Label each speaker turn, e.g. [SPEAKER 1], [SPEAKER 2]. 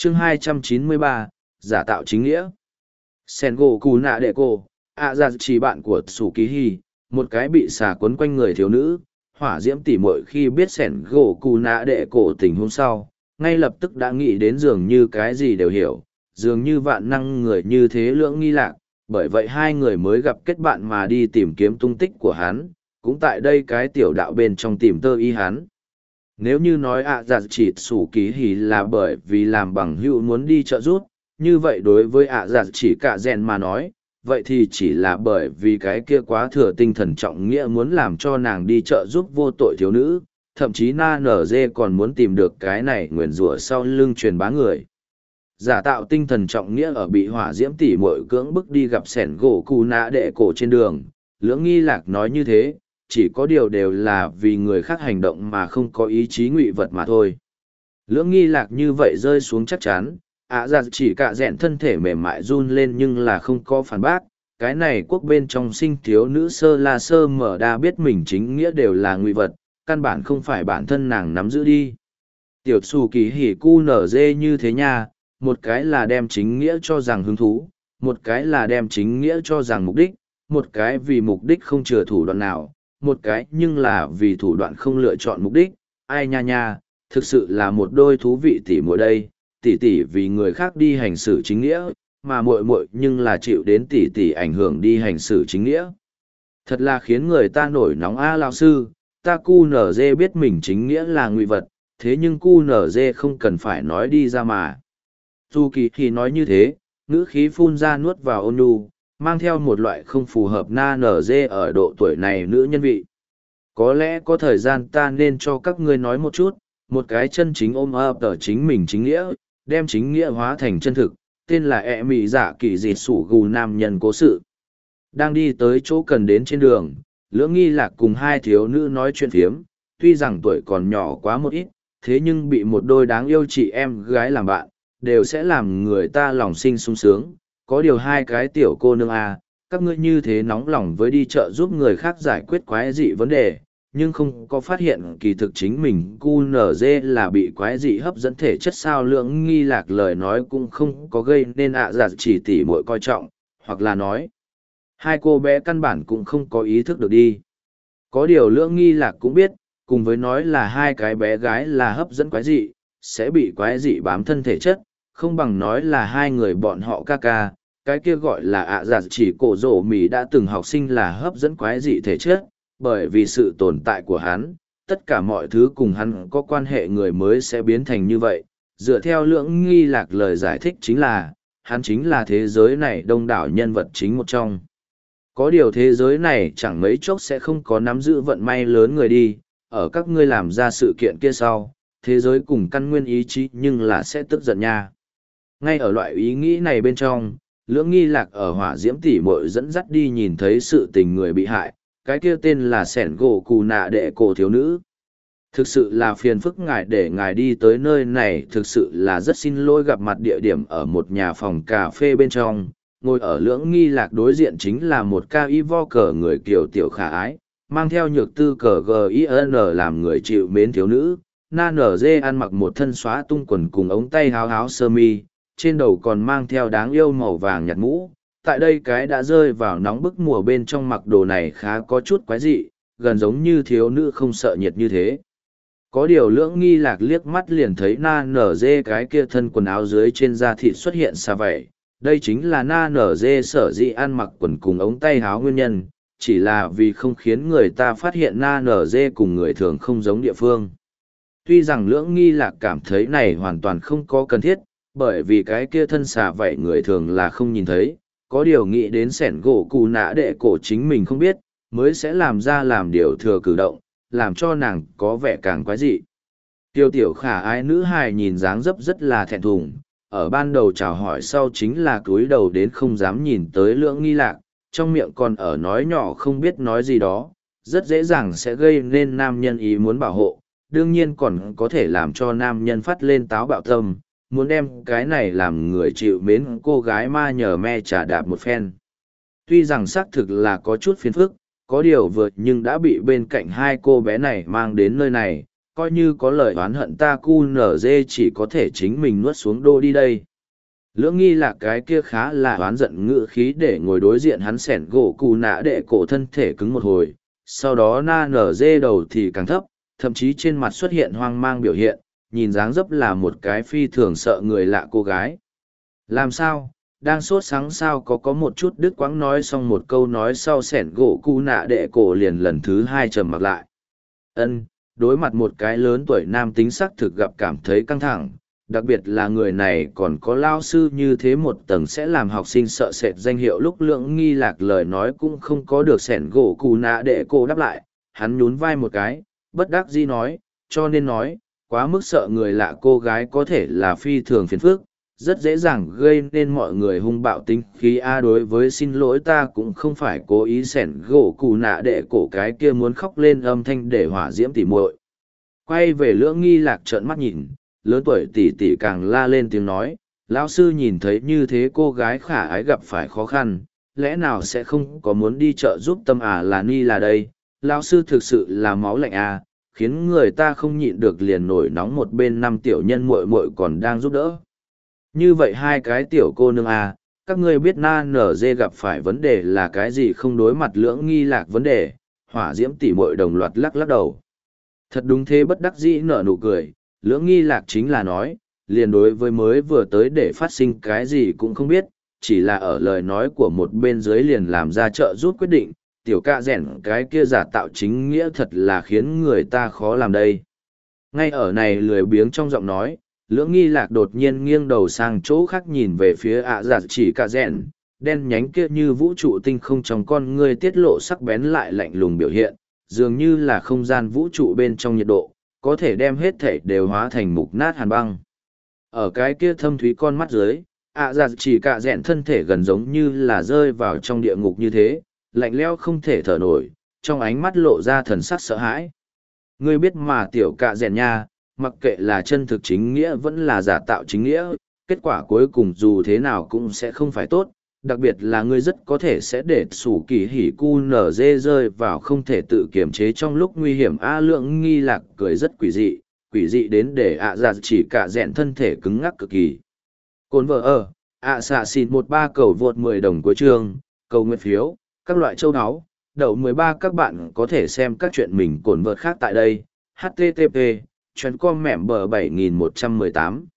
[SPEAKER 1] chương 293, giả tạo chính nghĩa. Sengoku nạ đệ cô, ra chỉ bạn của Tsukiji, một cái bị xà quấn quanh người thiếu nữ, hỏa diễm tỉ muội khi biết Sengoku nạ đệ cổ tình hôm sau, ngay lập tức đã nghĩ đến dường như cái gì đều hiểu, dường như vạn năng người như thế lưỡng nghi lạc, bởi vậy hai người mới gặp kết bạn mà đi tìm kiếm tung tích của hắn, cũng tại đây cái tiểu đạo bên trong tìm tơ y hắn. Nếu như nói chỉ Tsukiji là bởi vì làm bằng hữu muốn đi trợ giúp, như vậy đối với chỉ cả rèn mà nói, vậy thì chỉ là bởi vì cái kia quá thừa tinh thần trọng nghĩa muốn làm cho nàng đi trợ giúp vô tội thiếu nữ, thậm chí na nở dê còn muốn tìm được cái này nguyền rủa sau lưng truyền bá người. Giả tạo tinh thần trọng nghĩa ở bị hỏa diễm tỉ muội cưỡng bức đi gặp sẻn gỗ cù nạ đệ cổ trên đường, lưỡng nghi lạc nói như thế, chỉ có điều đều là vì người khác hành động mà không có ý chí ngụy vật mà thôi. Lưỡng nghi lạc như vậy rơi xuống chắc chắn, chỉ cả rẽn thân thể mềm mại run lên nhưng là không có phản bác, cái này quốc bên trong sinh thiếu nữ sơ la sơ mở đa biết mình chính nghĩa đều là ngụy vật, căn bản không phải bản thân nàng nắm giữ đi. Tiểu xù kỳ hỉ cu nở dê như thế nha, một cái là đem chính nghĩa cho rằng hứng thú, một cái là đem chính nghĩa cho rằng mục đích, một cái vì mục đích không chừa thủ đoạn nào, một cái nhưng là vì thủ đoạn không lựa chọn mục đích, ai nha nha, thực sự là một đôi thú vị tỉ muội đây, tỷ tỷ vì người khác đi hành xử chính nghĩa, mà muội muội nhưng là chịu đến tỷ tỷ ảnh hưởng đi hành xử chính nghĩa. Thật là khiến người ta nổi nóng lão sư, ta cu nở dê biết mình chính nghĩa là ngụy vật, thế nhưng cu nở dê không cần phải nói đi ra mà. Dù kỳ thì nói như thế, ngữ khí phun ra nuốt vào ôn nhu, mang theo một loại không phù hợp na nở dê ở độ tuổi này nữ nhân vị. Có lẽ có thời gian ta nên cho các ngươi nói một chút, một cái chân chính ôm ấp ở chính mình chính nghĩa, đem chính nghĩa hóa thành chân thực, tên là ẹ mị giả kỳ dịt sủ gù nam nhân cố sự. Đang đi tới chỗ cần đến trên đường, lưỡng nghi lạc cùng hai thiếu nữ nói chuyện phiếm, tuy rằng tuổi còn nhỏ quá một ít, thế nhưng bị một đôi đáng yêu chị em gái làm bạn, đều sẽ làm người ta lòng sinh sung sướng. Có điều hai cái tiểu cô nương các ngươi như thế nóng lòng với đi chợ giúp người khác giải quyết quái dị vấn đề, nhưng không có phát hiện kỳ thực chính mình QNZ là bị quái dị hấp dẫn thể chất sao. Lưỡng nghi lạc lời nói cũng không có gây nên chỉ tỉ muội coi trọng, hoặc là nói hai cô bé căn bản cũng không có ý thức được đi. Có điều lưỡng nghi lạc cũng biết, cùng với nói là hai cái bé gái là hấp dẫn quái dị, sẽ bị quái dị bám thân thể chất, không bằng nói là hai người bọn họ ca ca, cái kia gọi là chỉ cổ rổ mì đã từng học sinh là hấp dẫn quái dị thể chất, bởi vì sự tồn tại của hắn, tất cả mọi thứ cùng hắn có quan hệ người mới sẽ biến thành như vậy. Dựa theo lưỡng nghi lạc lời giải thích chính là, hắn chính là thế giới này đông đảo nhân vật chính một trong. Có điều thế giới này chẳng mấy chốc sẽ không có nắm giữ vận may lớn người đi, ở các ngươi làm ra sự kiện kia sau, thế giới cùng căn nguyên ý chí nhưng là sẽ tức giận nha. Ngay ở loại ý nghĩ này bên trong, lưỡng nghi lạc ở hỏa diễm tỉ muội dẫn dắt đi nhìn thấy sự tình người bị hại, cái kia tên là sẻn gỗ cù nạ đệ cổ thiếu nữ. Thực sự là phiền phức ngài để ngài đi tới nơi này, thực sự là rất xin lỗi. Gặp mặt địa điểm ở một nhà phòng cà phê bên trong, ngồi ở lưỡng nghi lạc đối diện chính là một ca y vo cờ người kiều tiểu khả ái, mang theo nhược tư cờ GIN làm người chịu mến thiếu nữ. Na nở dê ăn mặc một thân xóa tung quần cùng ống tay háo háo sơ mi, trên đầu còn mang theo đáng yêu màu vàng nhạt mũ. Tại đây cái đã rơi vào nóng bức mùa bên trong mặc đồ này khá có chút quái dị, gần giống như thiếu nữ không sợ nhiệt như thế. Có điều lưỡng nghi lạc liếc mắt liền thấy na nở dê cái kia thân quần áo dưới trên da thịt xuất hiện xa vậy. Đây chính là na nở dê sở dĩ ăn mặc quần cùng ống tay háo nguyên nhân, chỉ là vì không khiến người ta phát hiện na nở dê cùng người thường không giống địa phương. Tuy rằng lưỡng nghi lạc cảm thấy này hoàn toàn không có cần thiết, bởi vì cái kia thân xà vậy người thường là không nhìn thấy, có điều nghĩ đến sẻn gỗ cù nạ đệ cổ chính mình không biết, mới sẽ làm ra làm điều thừa cử động, làm cho nàng có vẻ càng quái dị. Tiêu tiểu khả ái nữ hài nhìn dáng dấp rất là thẹn thùng, ở ban đầu chào hỏi sau chính là cúi đầu đến không dám nhìn tới lưỡng nghi lạc, trong miệng còn ở nói nhỏ không biết nói gì đó, rất dễ dàng sẽ gây nên nam nhân ý muốn bảo hộ, đương nhiên còn có thể làm cho nam nhân phát lên táo bạo tâm, muốn đem cái này làm người chịu mến cô gái ma nhờ me trả đạp một phen. Tuy rằng xác thực là có chút phiền phức, có điều vượt nhưng đã bị bên cạnh hai cô bé này mang đến nơi này, coi như có lời oán hận ta QNZ chỉ có thể chính mình nuốt xuống đô đi đây. Lưỡng nghi là cái kia khá là oán giận ngự khí để ngồi đối diện hắn sẻn gỗ cù nạ đệ cổ thân thể cứng một hồi, sau đó na nở dê đầu thì càng thấp, thậm chí trên mặt xuất hiện hoang mang biểu hiện, nhìn dáng dấp là một cái phi thường sợ người lạ cô gái. Làm sao? Đang sốt sáng sao có một chút đứt quãng nói xong một câu nói sau sẻn gỗ cù nạ đệ cổ liền lần thứ hai trầm mặc lại. Đối mặt một cái lớn tuổi nam tính sắc thực gặp cảm thấy căng thẳng, đặc biệt là người này còn có lao sư như thế một tầng sẽ làm học sinh sợ sệt danh hiệu lúc Lưỡng Nghi Lạc lời nói cũng không có được sẻn gỗ cù nạ đệ cổ đáp lại, hắn nhún vai một cái, bất đắc dĩ nói, cho nên nói, quá mức sợ người lạ cô gái có thể là phi thường phiền phức, rất dễ dàng gây nên mọi người hung bạo tính khí a đối với xin lỗi ta cũng không phải cố ý sẻn gỗ cù nạ đệ cổ cái kia muốn khóc lên âm thanh để hỏa diễm tỉ muội. Quay về Lưỡng Nghi Lạc trợn mắt nhìn, lớn tuổi tỷ tỷ càng la lên tiếng nói, lão sư nhìn thấy như thế cô gái khả ái gặp phải khó khăn, lẽ nào sẽ không có muốn đi chợ giúp tâm à là ni là đây, lão sư thực sự là máu lạnh à, khiến người ta không nhịn được liền nổi nóng một bên năm tiểu nhân muội muội còn đang giúp đỡ. Như vậy hai cái tiểu cô nương à, các ngươi biết na nở dê gặp phải vấn đề là cái gì không đối mặt Lưỡng Nghi Lạc vấn đề, hỏa diễm tỷ muội đồng loạt lắc lắc đầu. Thật đúng thế bất đắc dĩ nở nụ cười, Lưỡng Nghi Lạc chính là nói, liền đối với mới vừa tới để phát sinh cái gì cũng không biết, chỉ là ở lời nói của một bên dưới liền làm ra trợ giúp quyết định, tiểu cạ rẻn cái kia giả tạo chính nghĩa thật là khiến người ta khó làm đây. Ngay ở này lười biếng trong giọng nói, Lưỡng Nghi Lạc đột nhiên nghiêng đầu sang chỗ khác nhìn về phía giả chỉ cạ rẻn, đen nhánh kia như vũ trụ tinh không trong con ngươi tiết lộ sắc bén lại lạnh lùng biểu hiện, dường như là không gian vũ trụ bên trong nhiệt độ, có thể đem hết thể đều hóa thành mục nát hàn băng. Ở cái kia thâm thúy con mắt dưới, chỉ cạ rẽn thân thể gần giống như là rơi vào trong địa ngục như thế, lạnh lẽo không thể thở nổi, trong ánh mắt lộ ra thần sắc sợ hãi. Ngươi biết mà tiểu cạ rẽn nha, mặc kệ là chân thực chính nghĩa vẫn là giả tạo chính nghĩa, kết quả cuối cùng dù thế nào cũng sẽ không phải tốt, đặc biệt là ngươi rất có thể sẽ để sủ kỳ hỉ cu nở dê rơi vào không thể tự kiềm chế trong lúc nguy hiểm. Lưỡng Nghi Lạc cười rất quỷ dị đến để chỉ cả rẽn thân thể cứng ngắc cực kỳ. Cồn vợ xạ xịt 13 cầu vượt 10 đồng cuối chương, cầu nguyện phiếu, các loại châu áo, đậu 13 các bạn có thể xem các chuyện mình cồn vợt khác tại đây, http://com mẻm bờ 7118